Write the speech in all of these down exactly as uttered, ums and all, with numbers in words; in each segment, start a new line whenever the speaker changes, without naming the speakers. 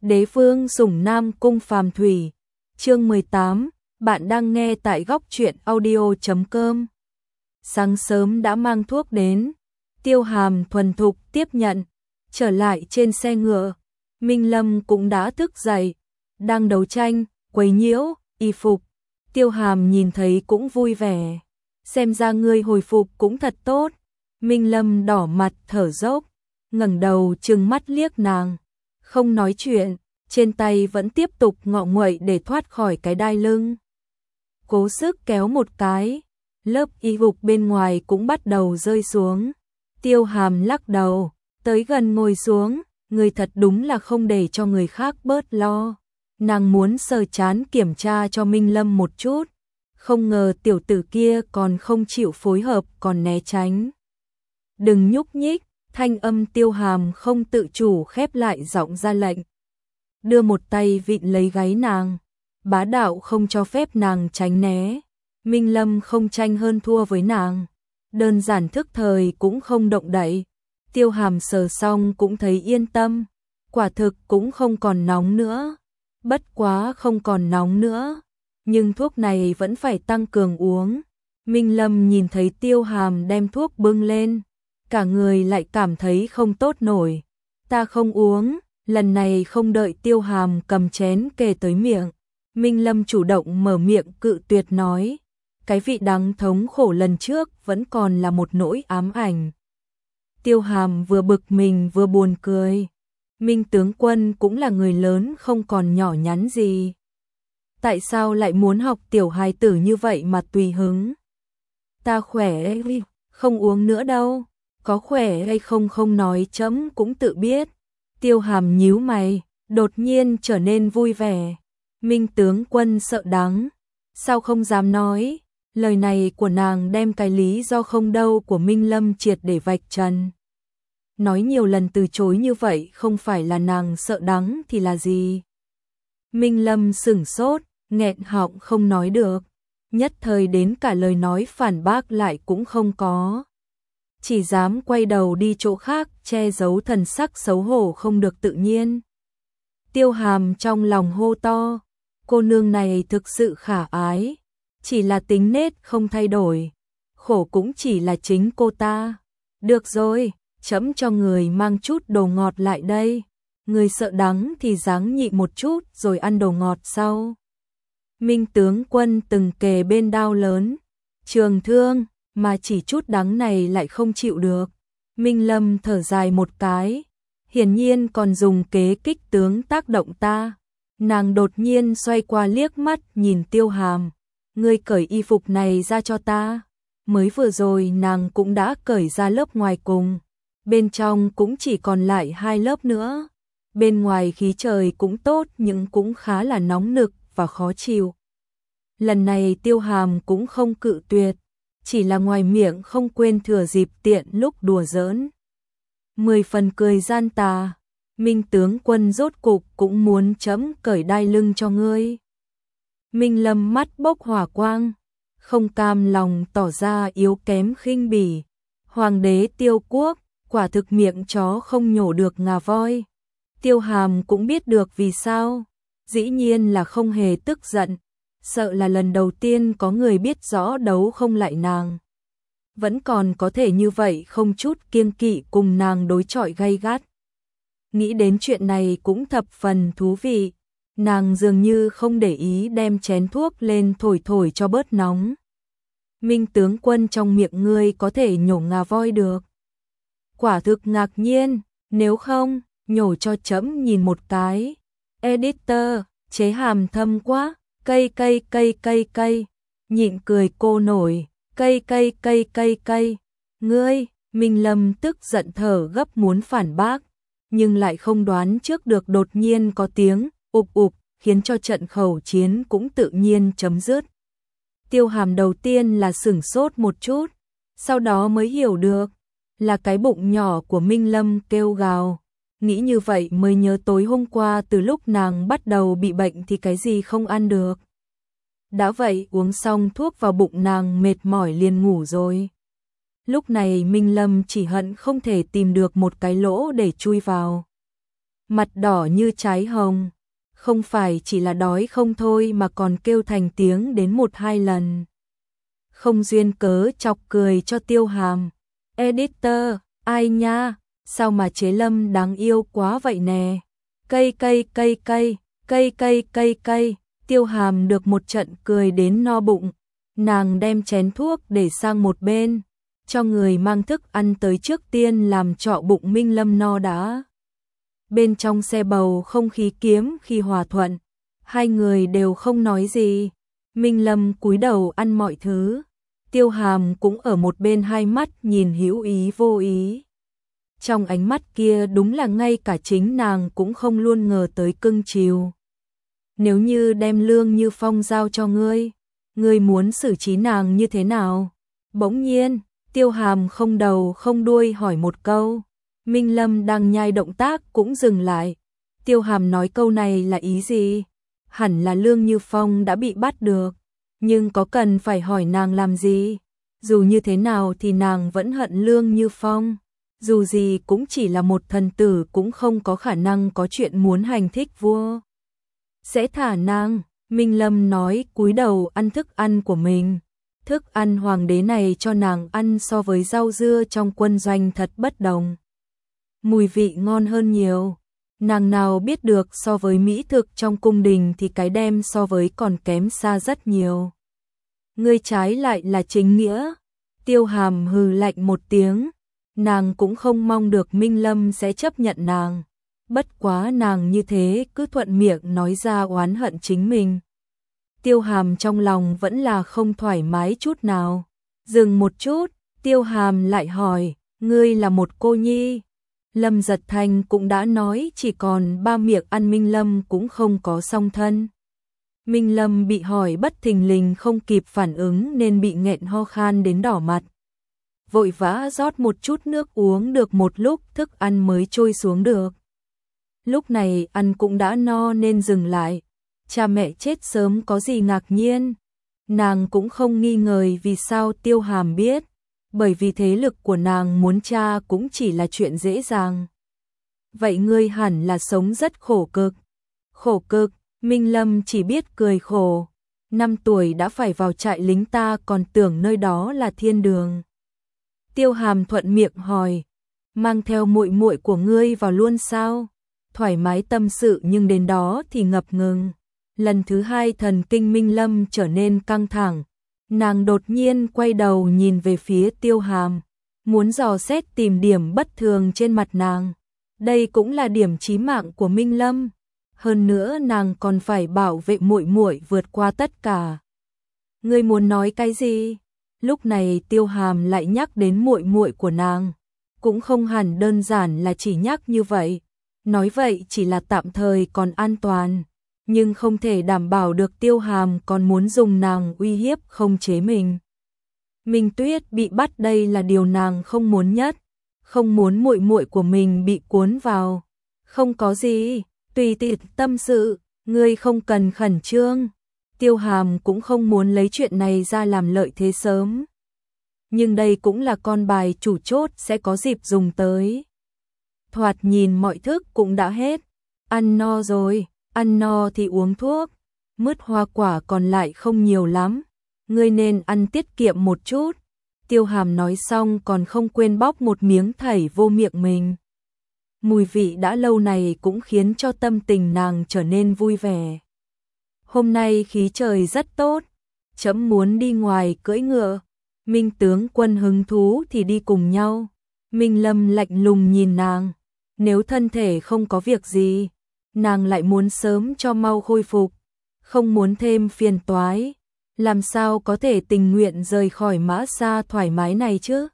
Đế vương sủng Nam Cung Phàm Thủy. Chương mười tám, bạn đang nghe tại góc truyện audio chấm com. Sáng sớm đã mang thuốc đến, Tiêu Hàm thuần thục tiếp nhận, trở lại trên xe ngựa. Minh Lâm cũng đã thức dậy, đang đấu tranh, quấy nhiễu, y phục. Tiêu Hàm nhìn thấy cũng vui vẻ, xem ra ngươi hồi phục cũng thật tốt. Minh Lâm đỏ mặt thở dốc, ngẩng đầu trừng mắt liếc nàng, không nói chuyện, trên tay vẫn tiếp tục ngọ nguậy để thoát khỏi cái đai lưng. Cố sức kéo một cái, lớp y phục bên ngoài cũng bắt đầu rơi xuống. Tiêu Hàm lắc đầu, tới gần ngồi xuống, người thật đúng là không để cho người khác bớt lo. Nàng muốn sờ chán kiểm tra cho Minh Lâm một chút, không ngờ tiểu tử kia còn không chịu phối hợp, còn né tránh. Đừng nhúc nhích, thanh âm Tiêu Hàm không tự chủ khép lại giọng ra lệnh. Đưa một tay vịn lấy gáy nàng, bá đạo không cho phép nàng tránh né. Minh Lâm không tranh hơn thua với nàng, đơn giản thức thời cũng không động đậy. Tiêu Hàm sờ xong cũng thấy yên tâm, quả thực cũng không còn nóng nữa. Bất quá không còn nóng nữa, nhưng thuốc này vẫn phải tăng cường uống. Minh Lâm nhìn thấy Tiêu Hàm đem thuốc bưng lên, cả người lại cảm thấy không tốt nổi. Ta không uống. Lần này không đợi Tiêu Hàm cầm chén kề tới miệng, Minh Lâm chủ động mở miệng cự tuyệt nói, cái vị đắng thống khổ lần trước vẫn còn là một nỗi ám ảnh. Tiêu Hàm vừa bực mình vừa buồn cười. Minh tướng quân cũng là người lớn không còn nhỏ nhắn gì. Tại sao lại muốn học tiểu hài tử như vậy mà tùy hứng? Ta khỏe, không uống nữa đâu. Có khỏe hay không không nói chấm cũng tự biết. Tiêu Hàm nhíu mày, đột nhiên trở nên vui vẻ. Minh tướng quân sợ đắng, sao không dám nói? Lời này của nàng đem cái lý do không đâu của Minh Lâm triệt để vạch trần. Nói nhiều lần từ chối như vậy không phải là nàng sợ đắng thì là gì? Minh Lâm sửng sốt, nghẹn họng không nói được, nhất thời đến cả lời nói phản bác lại cũng không có. Chỉ dám quay đầu đi chỗ khác, che giấu thần sắc xấu hổ không được tự nhiên. Tiêu Hàm trong lòng hô to, cô nương này thực sự khả ái, chỉ là tính nết không thay đổi, khổ cũng chỉ là chính cô ta. Được rồi, chấm cho người mang chút đồ ngọt lại đây, người sợ đắng thì ráng nhịn một chút rồi ăn đồ ngọt sau. Minh tướng quân từng kề bên đao lớn, trường thương, mà chỉ chút đắng này lại không chịu được. Minh Lâm thở dài một cái, hiển nhiên còn dùng kế kích tướng tác động ta. Nàng đột nhiên xoay qua liếc mắt nhìn Tiêu Hàm, ngươi cởi y phục này ra cho ta. Mới vừa rồi nàng cũng đã cởi ra lớp ngoài cùng, bên trong cũng chỉ còn lại hai lớp nữa. Bên ngoài khí trời cũng tốt nhưng cũng khá là nóng nực và khó chịu. Lần này Tiêu Hàm cũng không cự tuyệt, chỉ là ngoài miệng không quên thừa dịp tiện lúc đùa giỡn. Mười phần cười gian tà, Minh tướng quân rốt cục cũng muốn chấm cởi đai lưng cho ngươi. Minh Lâm mắt bốc hỏa quang, không cam lòng tỏ ra yếu kém khinh bỉ. Hoàng đế Tiêu quốc, quả thực miệng chó không nhổ được ngà voi. Tiêu Hàm cũng biết được vì sao, dĩ nhiên là không hề tức giận. Sợ là lần đầu tiên có người biết rõ đấu không lại nàng, vẫn còn có thể như vậy không chút kiêng kỵ cùng nàng đối chọi gay gắt. Nghĩ đến chuyện này cũng thập phần thú vị, nàng dường như không để ý đem chén thuốc lên thổi thổi cho bớt nóng. Minh tướng quân trong miệng ngươi có thể nhổ ngà voi được. Quả thực ngạc nhiên, nếu không, nhổ cho chấm nhìn một cái. Editor, chế hàm thâm quá. Cây cây cây cây cây, nhịn cười cô nổi, cây cây cây cây cây, ngươi. Minh Lâm tức giận thở gấp muốn phản bác, nhưng lại không đoán trước được đột nhiên có tiếng ục ục, khiến cho trận khẩu chiến cũng tự nhiên chấm dứt. Tiêu Hàm đầu tiên là sửng sốt một chút, sau đó mới hiểu được, là cái bụng nhỏ của Minh Lâm kêu gào. Nghĩ như vậy mới nhớ tối hôm qua từ lúc nàng bắt đầu bị bệnh thì cái gì không ăn được. Đã vậy uống xong thuốc vào bụng nàng mệt mỏi liền ngủ rồi. Lúc này Minh Lâm chỉ hận không thể tìm được một cái lỗ để chui vào. mặt đỏ như trái hồng, không phải chỉ là đói không thôi mà còn kêu thành tiếng đến một hai lần. Không duyên cớ chọc cười cho Tiêu Hàm. Editor, ai nha, sao mà Chế Lâm đáng yêu quá vậy nè. Cây cây cây cây, cây cây cây cây, Tiêu Hàm được một trận cười đến no bụng. Nàng đem chén thuốc để sang một bên, cho người mang thức ăn tới trước tiên làm trọ bụng Minh Lâm no đã. Bên trong xe bầu không khí kiếm khi hòa thuận, hai người đều không nói gì. Minh Lâm cúi đầu ăn mọi thứ, Tiêu Hàm cũng ở một bên hai mắt nhìn hữu ý vô ý. Trong ánh mắt kia đúng là ngay cả chính nàng cũng không luôn ngờ tới cưng chiều. Nếu như đem Lương Như Phong giao cho ngươi, ngươi muốn xử trí nàng như thế nào? Bỗng nhiên, Tiêu Hàm không đầu không đuôi hỏi một câu. Minh Lâm đang nhai động tác cũng dừng lại. Tiêu Hàm nói câu này là ý gì? Hẳn là Lương Như Phong đã bị bắt được, nhưng có cần phải hỏi nàng làm gì? Dù như thế nào thì nàng vẫn hận Lương Như Phong. Dù gì cũng chỉ là một thần tử, cũng không có khả năng có chuyện muốn hành thích vua. Sẽ thả nàng. Minh Lâm nói cúi đầu ăn thức ăn của mình. Thức ăn hoàng đế này cho nàng ăn so với rau dưa trong quân doanh thật bất đồng. Mùi vị ngon hơn nhiều. Nàng nào biết được so với mỹ thực trong cung đình thì cái đem so với còn kém xa rất nhiều. Ngươi trái lại là chính nghĩa. Tiêu Hàm hừ lạnh một tiếng. Nàng cũng không mong được Minh Lâm sẽ chấp nhận nàng. Bất quá nàng như thế cứ thuận miệng nói ra oán hận chính mình. Tiêu Hàm trong lòng vẫn là không thoải mái chút nào. Dừng một chút, Tiêu Hàm lại hỏi, ngươi là một cô nhi. Lâm Giật Thanh cũng đã nói chỉ còn ba miệng ăn, Minh Lâm cũng không có song thân. Minh Lâm bị hỏi bất thình lình không kịp phản ứng nên bị nghẹn ho khan đến đỏ mặt. Vội vã rót một chút nước uống, được một lúc thức ăn mới trôi xuống được. Lúc này ăn cũng đã no nên dừng lại. Cha mẹ chết sớm có gì ngạc nhiên. Nàng cũng không nghi ngờ vì sao Tiêu Hàm biết, bởi vì thế lực của nàng muốn cha cũng chỉ là chuyện dễ dàng. Vậy ngươi hẳn là sống rất khổ cực. Khổ cực, Minh Lâm chỉ biết cười khổ. Năm tuổi đã phải vào trại lính, ta còn tưởng nơi đó là thiên đường. Tiêu Hàm thuận miệng hỏi, mang theo muội muội của ngươi vào luôn sao? Thoải mái tâm sự nhưng đến đó thì ngập ngừng. Lần thứ hai thần kinh Minh Lâm trở nên căng thẳng. Nàng đột nhiên quay đầu nhìn về phía Tiêu Hàm, muốn dò xét tìm điểm bất thường trên mặt nàng. Đây cũng là điểm chí mạng của Minh Lâm. Hơn nữa nàng còn phải bảo vệ muội muội vượt qua tất cả. Ngươi muốn nói cái gì? Lúc này Tiêu Hàm lại nhắc đến muội muội của nàng, cũng không hẳn đơn giản là chỉ nhắc như vậy. Nói vậy chỉ là tạm thời còn an toàn, nhưng không thể đảm bảo được. Tiêu Hàm còn muốn dùng nàng uy hiếp khống chế mình. Minh Tuyết bị bắt đây là điều nàng không muốn nhất, không muốn muội muội của mình bị cuốn vào. Không có gì, tùy tiện tâm sự, ngươi không cần khẩn trương. Tiêu Hàm cũng không muốn lấy chuyện này ra làm lợi thế sớm. Nhưng đây cũng là con bài chủ chốt sẽ có dịp dùng tới. Thoạt nhìn mọi thức cũng đã hết. Ăn no rồi, ăn no thì uống thuốc. Mứt hoa quả còn lại không nhiều lắm. Ngươi nên ăn tiết kiệm một chút. Tiêu Hàm nói xong còn không quên bóc một miếng thảy vô miệng mình. Mùi vị đã lâu này cũng khiến cho tâm tình nàng trở nên vui vẻ. Hôm nay khí trời rất tốt, trẫm muốn đi ngoài cưỡi ngựa. Minh tướng quân hứng thú thì đi cùng nhau. Minh Lâm lạnh lùng nhìn nàng, nếu thân thể không có việc gì, nàng lại muốn sớm cho mau khôi phục, không muốn thêm phiền toái, làm sao có thể tình nguyện rời khỏi Mã Sa thoải mái này chứ?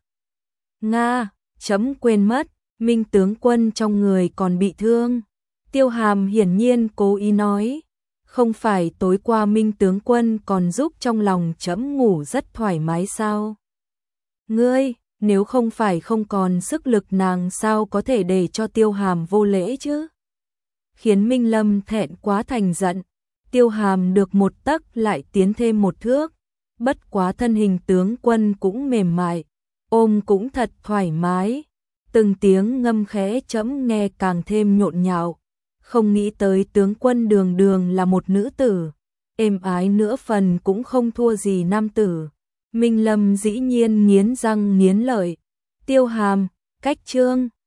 Nga, trẫm quên mất, Minh tướng quân trong người còn bị thương. Tiêu Hàm hiển nhiên cố ý nói, không phải tối qua Minh tướng quân còn giúp trong lòng trẫm ngủ rất thoải mái sao? Ngươi, nếu không phải không còn sức lực, nàng sao có thể để cho Tiêu Hàm vô lễ chứ? Khiến Minh Lâm thẹn quá thành giận. Tiêu Hàm được một tấc lại tiến thêm một thước, bất quá thân hình tướng quân cũng mềm mại, ôm cũng thật thoải mái. Từng tiếng ngâm khẽ trẫm nghe càng thêm nhộn nhạo, không nghĩ tới tướng quân Đường Đường là một nữ tử, êm ái nữa phần cũng không thua gì nam tử. Minh Lâm dĩ nhiên nghiến răng nghiến lợi. Tiêu Hàm, cách chương